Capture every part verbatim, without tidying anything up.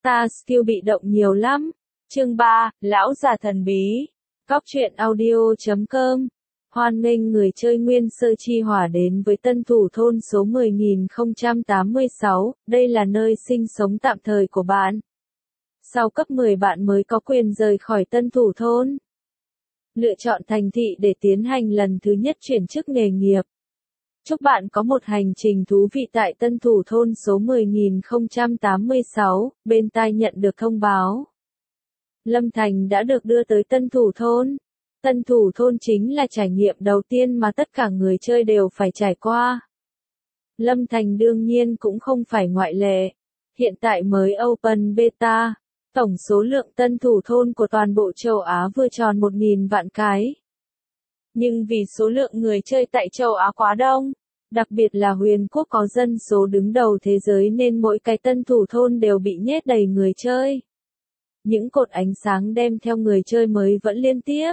Ta skill bị động nhiều lắm. Chương ba, Lão già thần bí. Cóc truyện audio chấm com. Hoan nghênh người chơi Nguyên Sơ Chi Hỏa đến với tân thủ thôn số mười nghìn không trăm tám mươi sáu, đây là nơi sinh sống tạm thời của bạn. Sau cấp mười bạn mới có quyền rời khỏi tân thủ thôn. Lựa chọn thành thị để tiến hành lần thứ nhất chuyển chức nghề nghiệp. Chúc bạn có một hành trình thú vị tại tân thủ thôn số mười nghìn không trăm tám mươi sáu, bên tai nhận được thông báo. Lâm Thành đã được đưa tới tân thủ thôn. Tân thủ thôn chính là trải nghiệm đầu tiên mà tất cả người chơi đều phải trải qua. Lâm Thành đương nhiên cũng không phải ngoại lệ. Hiện tại mới Open Beta, tổng số lượng tân thủ thôn của toàn bộ châu Á vừa tròn một nghìn vạn cái. Nhưng vì số lượng người chơi tại châu Á quá đông, đặc biệt là Huyền Quốc có dân số đứng đầu thế giới nên mỗi cái tân thủ thôn đều bị nhét đầy người chơi. Những cột ánh sáng đem theo người chơi mới vẫn liên tiếp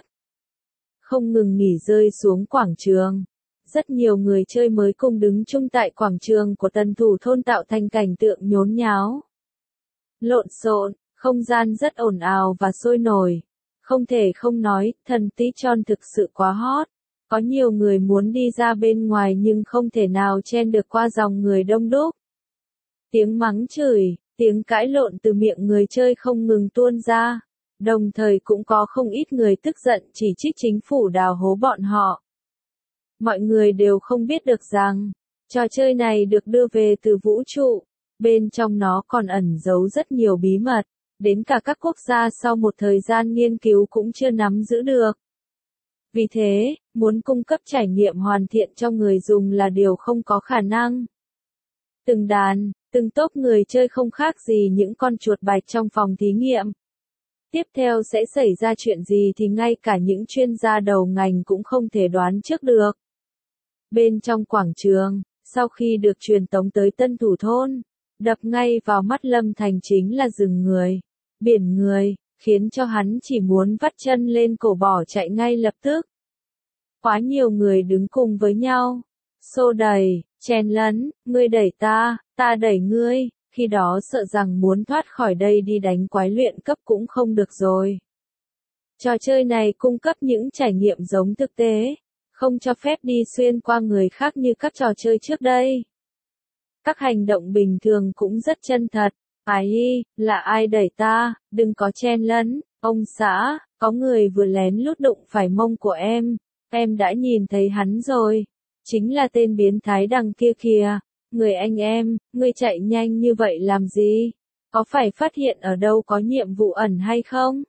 không ngừng nghỉ rơi xuống quảng trường. Rất nhiều người chơi mới cùng đứng chung tại quảng trường của tân thủ thôn tạo thành cảnh tượng nhốn nháo, lộn xộn, không gian rất ồn ào và sôi nổi. Không thể không nói, thần tí tròn thực sự quá hot. Có nhiều người muốn đi ra bên ngoài nhưng không thể nào chen được qua dòng người đông đúc. Tiếng mắng chửi, tiếng cãi lộn từ miệng người chơi không ngừng tuôn ra. Đồng thời cũng có không ít người tức giận chỉ trích chính phủ đào hố bọn họ. Mọi người đều không biết được rằng, trò chơi này được đưa về từ vũ trụ. Bên trong nó còn ẩn giấu rất nhiều bí mật. Đến cả các quốc gia sau một thời gian nghiên cứu cũng chưa nắm giữ được. Vì thế, muốn cung cấp trải nghiệm hoàn thiện cho người dùng là điều không có khả năng. Từng đàn, từng tốp người chơi không khác gì những con chuột bạch trong phòng thí nghiệm. Tiếp theo sẽ xảy ra chuyện gì thì ngay cả những chuyên gia đầu ngành cũng không thể đoán trước được. Bên trong quảng trường, sau khi được truyền tống tới tân thủ thôn, đập ngay vào mắt Lâm Thành chính là rừng người, biển người, khiến cho hắn chỉ muốn vắt chân lên cổ bỏ chạy ngay lập tức. Quá nhiều người đứng cùng với nhau, xô đẩy, chen lấn, ngươi đẩy ta, ta đẩy ngươi, khi đó sợ rằng muốn thoát khỏi đây đi đánh quái luyện cấp cũng không được rồi. Trò chơi này cung cấp những trải nghiệm giống thực tế, không cho phép đi xuyên qua người khác như các trò chơi trước đây. Các hành động bình thường cũng rất chân thật. Ai y, là ai đẩy ta, đừng có chen lấn, ông xã, có người vừa lén lút đụng phải mông của em, em đã nhìn thấy hắn rồi, chính là tên biến thái đằng kia kìa, người anh em, ngươi chạy nhanh như vậy làm gì, có phải phát hiện ở đâu có nhiệm vụ ẩn hay không?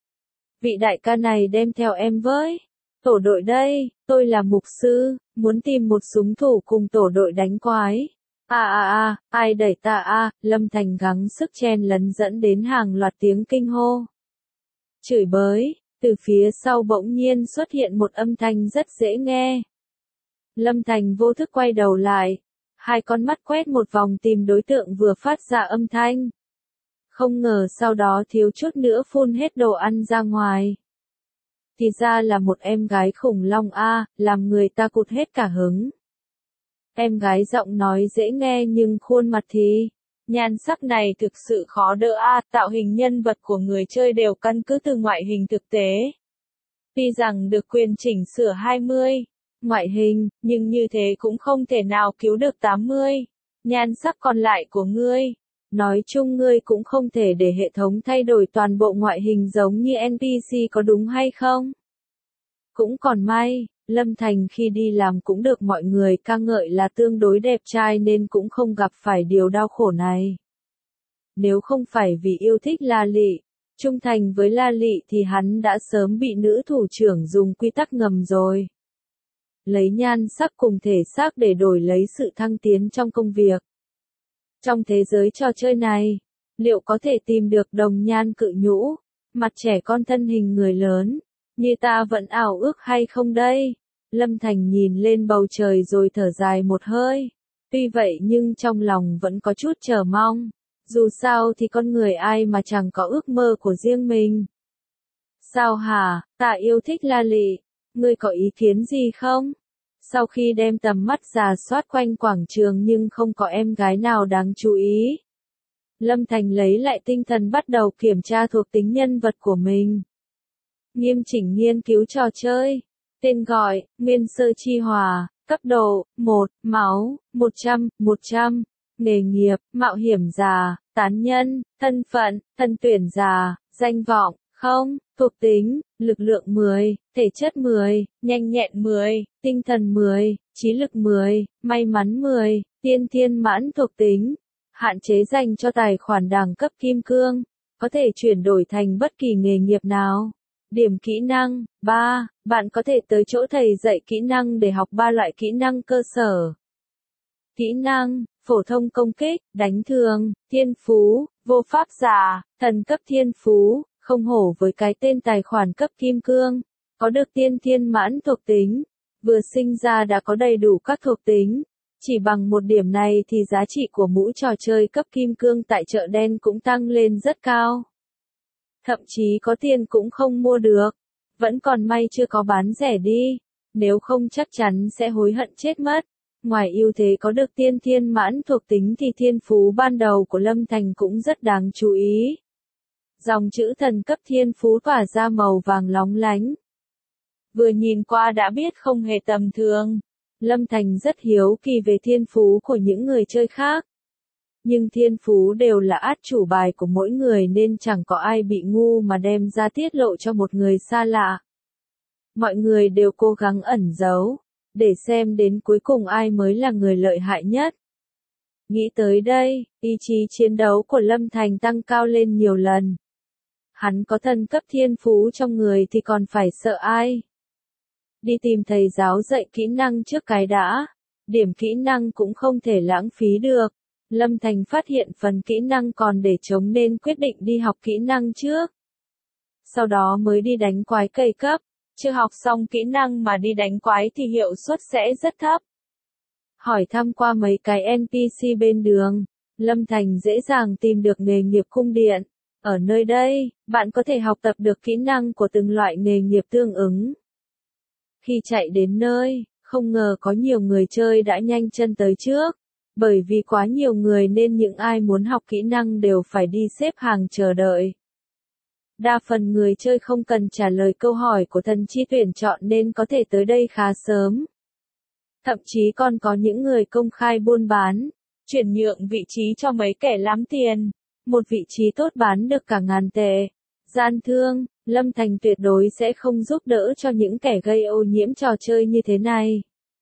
Vị đại ca này đem theo em với, tổ đội đây, tôi là mục sư, muốn tìm một súng thủ cùng tổ đội đánh quái. À à à, ai đẩy ta à, Lâm Thành gắng sức chen lấn dẫn đến hàng loạt tiếng kinh hô. Chửi bới, từ phía sau bỗng nhiên xuất hiện một âm thanh rất dễ nghe. Lâm Thành vô thức quay đầu lại, hai con mắt quét một vòng tìm đối tượng vừa phát ra âm thanh. Không ngờ sau đó thiếu chút nữa phun hết đồ ăn ra ngoài. Thì ra là một em gái khủng long a, làm người ta cụt hết cả hứng. Em gái giọng nói dễ nghe nhưng khuôn mặt thì, nhan sắc này thực sự khó đỡ a, tạo hình nhân vật của người chơi đều căn cứ từ ngoại hình thực tế. Tuy rằng được quyền chỉnh sửa hai mươi, ngoại hình, nhưng như thế cũng không thể nào cứu được tám mươi, nhan sắc còn lại của ngươi. Nói chung ngươi cũng không thể để hệ thống thay đổi toàn bộ ngoại hình giống như en pê xê có đúng hay không? Cũng còn may. Lâm Thành khi đi làm cũng được mọi người ca ngợi là tương đối đẹp trai nên cũng không gặp phải điều đau khổ này. Nếu không phải vì yêu thích La Lị, trung thành với La Lị thì hắn đã sớm bị nữ thủ trưởng dùng quy tắc ngầm rồi. Lấy nhan sắc cùng thể xác để đổi lấy sự thăng tiến trong công việc. Trong thế giới trò chơi này, liệu có thể tìm được đồng nhan cự nhũ, mặt trẻ con thân hình người lớn? Như ta vẫn ảo ước hay không đây? Lâm Thành nhìn lên bầu trời rồi thở dài một hơi. Tuy vậy nhưng trong lòng vẫn có chút chờ mong. Dù sao thì con người ai mà chẳng có ước mơ của riêng mình. Sao hả, ta yêu thích La Lị. Ngươi có ý kiến gì không? Sau khi đem tầm mắt rà soát quanh quảng trường nhưng không có em gái nào đáng chú ý. Lâm Thành lấy lại tinh thần bắt đầu kiểm tra thuộc tính nhân vật của mình. Nghiêm chỉnh nghiên cứu trò chơi. Tên gọi, Nguyên Sơ Chi Hòa. Cấp độ, một, máu, một trăm, một trăm. Nghề nghiệp, mạo hiểm giả, tán nhân. Thân phận, thân tuyển giả, danh vọng, không. Thuộc tính, lực lượng mười, thể chất mười, nhanh nhẹn mười, tinh thần mười, trí lực mười, may mắn mười, tiên thiên mãn thuộc tính. Hạn chế dành cho tài khoản đẳng cấp kim cương, có thể chuyển đổi thành bất kỳ nghề nghiệp nào. Điểm kỹ năng, ba, bạn có thể tới chỗ thầy dạy kỹ năng để học ba loại kỹ năng cơ sở. Kỹ năng, phổ thông công kích, đánh thường, thiên phú, vô pháp giả, thần cấp thiên phú, không hổ với cái tên tài khoản cấp kim cương, có được tiên thiên mãn thuộc tính, vừa sinh ra đã có đầy đủ các thuộc tính. Chỉ bằng một điểm này thì giá trị của mũ trò chơi cấp kim cương tại chợ đen cũng tăng lên rất cao. Thậm chí có tiền cũng không mua được. Vẫn còn may chưa có bán rẻ đi. Nếu không chắc chắn sẽ hối hận chết mất. Ngoài ưu thế có được tiên thiên mãn thuộc tính thì thiên phú ban đầu của Lâm Thành cũng rất đáng chú ý. Dòng chữ thần cấp thiên phú tỏa ra màu vàng lóng lánh. Vừa nhìn qua đã biết không hề tầm thường. Lâm Thành rất hiếu kỳ về thiên phú của những người chơi khác. Nhưng thiên phú đều là át chủ bài của mỗi người nên chẳng có ai bị ngu mà đem ra tiết lộ cho một người xa lạ. Mọi người đều cố gắng ẩn giấu, để xem đến cuối cùng ai mới là người lợi hại nhất. Nghĩ tới đây, ý chí chiến đấu của Lâm Thành tăng cao lên nhiều lần. Hắn có thần cấp thiên phú trong người thì còn phải sợ ai? Đi tìm thầy giáo dạy kỹ năng trước cái đã. Điểm kỹ năng cũng không thể lãng phí được. Lâm Thành phát hiện phần kỹ năng còn để trống nên quyết định đi học kỹ năng trước. Sau đó mới đi đánh quái cây cấp. Chưa học xong kỹ năng mà đi đánh quái thì hiệu suất sẽ rất thấp. Hỏi thăm qua mấy cái en pê xê bên đường, Lâm Thành dễ dàng tìm được nghề nghiệp cung điện. Ở nơi đây, bạn có thể học tập được kỹ năng của từng loại nghề nghiệp tương ứng. Khi chạy đến nơi, không ngờ có nhiều người chơi đã nhanh chân tới trước. Bởi vì quá nhiều người nên những ai muốn học kỹ năng đều phải đi xếp hàng chờ đợi. Đa phần người chơi không cần trả lời câu hỏi của thần chi tuyển chọn nên có thể tới đây khá sớm. Thậm chí còn có những người công khai buôn bán, chuyển nhượng vị trí cho mấy kẻ lắm tiền. Một vị trí tốt bán được cả ngàn tệ. Gian thương, Lâm Thành tuyệt đối sẽ không giúp đỡ cho những kẻ gây ô nhiễm trò chơi như thế này.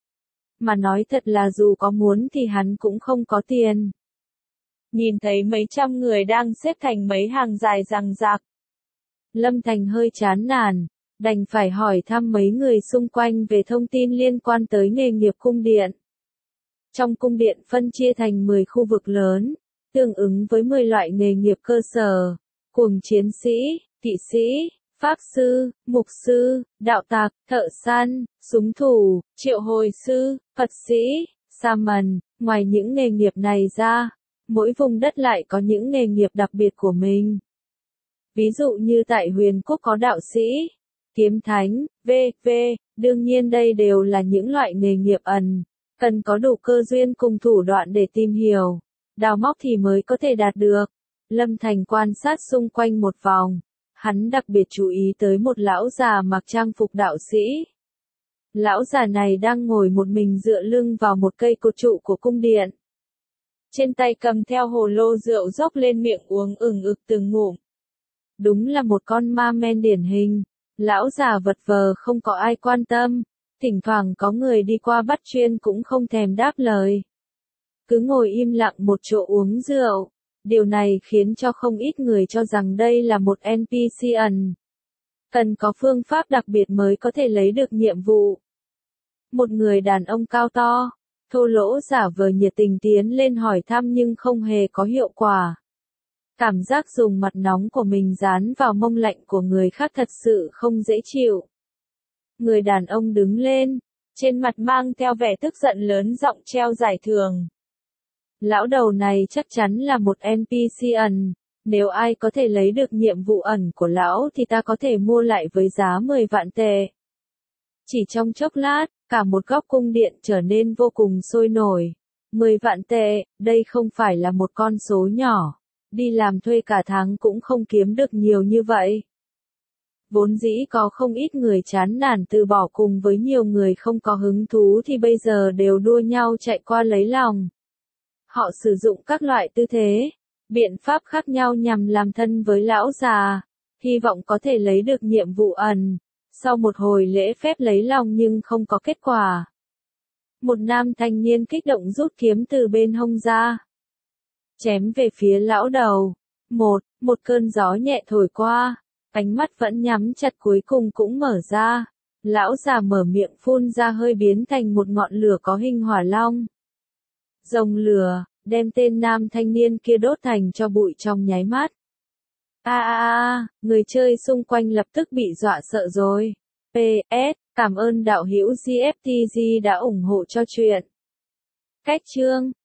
Mà nói thật là dù có muốn thì hắn cũng không có tiền. Nhìn thấy mấy trăm người đang xếp thành mấy hàng dài dằng dặc. Lâm Thành hơi chán nản, đành phải hỏi thăm mấy người xung quanh về thông tin liên quan tới nghề nghiệp cung điện. Trong cung điện phân chia thành mười khu vực lớn, tương ứng với mười loại nghề nghiệp cơ sở, cuồng chiến sĩ, kỵ sĩ, pháp sư, mục sư, đạo tặc, thợ săn, súng thủ, triệu hồi sư, Phật sĩ, Sa-mần. Ngoài những nghề nghiệp này ra, mỗi vùng đất lại có những nghề nghiệp đặc biệt của mình. Ví dụ như tại Huyền Quốc có đạo sĩ, kiếm thánh, vân vân Đương nhiên đây đều là những loại nghề nghiệp ẩn, cần có đủ cơ duyên cùng thủ đoạn để tìm hiểu, đào móc thì mới có thể đạt được. Lâm Thành quan sát xung quanh một vòng, hắn đặc biệt chú ý tới một lão già mặc trang phục đạo sĩ. Lão già này đang ngồi một mình dựa lưng vào một cây cột trụ của cung điện. Trên tay cầm theo hồ lô rượu dốc lên miệng uống ừng ực từng ngụm. Đúng là một con ma men điển hình. Lão già vật vờ không có ai quan tâm. Thỉnh thoảng có người đi qua bắt chuyên cũng không thèm đáp lời. Cứ ngồi im lặng một chỗ uống rượu. Điều này khiến cho không ít người cho rằng đây là một en pê xê ẩn. Cần có phương pháp đặc biệt mới có thể lấy được nhiệm vụ. Một người đàn ông cao to, thô lỗ giả vờ nhiệt tình tiến lên hỏi thăm nhưng không hề có hiệu quả. Cảm giác dùng mặt nóng của mình dán vào mông lạnh của người khác thật sự không dễ chịu. Người đàn ông đứng lên, trên mặt mang theo vẻ tức giận lớn giọng treo giải thưởng. Lão đầu này chắc chắn là một en pê xê ẩn, nếu ai có thể lấy được nhiệm vụ ẩn của lão thì ta có thể mua lại với giá mười vạn tệ. Chỉ trong chốc lát, cả một góc cung điện trở nên vô cùng sôi nổi. mười vạn tệ, đây không phải là một con số nhỏ. đi làm thuê cả tháng cũng không kiếm được nhiều như vậy. Vốn dĩ có không ít người chán nản từ bỏ cùng với nhiều người không có hứng thú thì bây giờ đều đua nhau chạy qua lấy lòng. Họ sử dụng các loại tư thế, biện pháp khác nhau nhằm làm thân với lão già, hy vọng có thể lấy được nhiệm vụ ẩn. Sau một hồi lễ phép lấy lòng nhưng không có kết quả. Một nam thanh niên kích động rút kiếm từ bên hông ra, chém về phía lão đầu. Một, một cơn gió nhẹ thổi qua, ánh mắt vẫn nhắm chặt cuối cùng cũng mở ra. Lão già mở miệng phun ra hơi biến thành một ngọn lửa có hình hỏa long. Rồng lửa, đem tên nam thanh niên kia đốt thành cho bụi trong nháy mắt. A a a, người chơi xung quanh lập tức bị dọa sợ rồi. pê ét, cảm ơn đạo hữu giê ép tê giê đã ủng hộ cho chuyện. Cách chương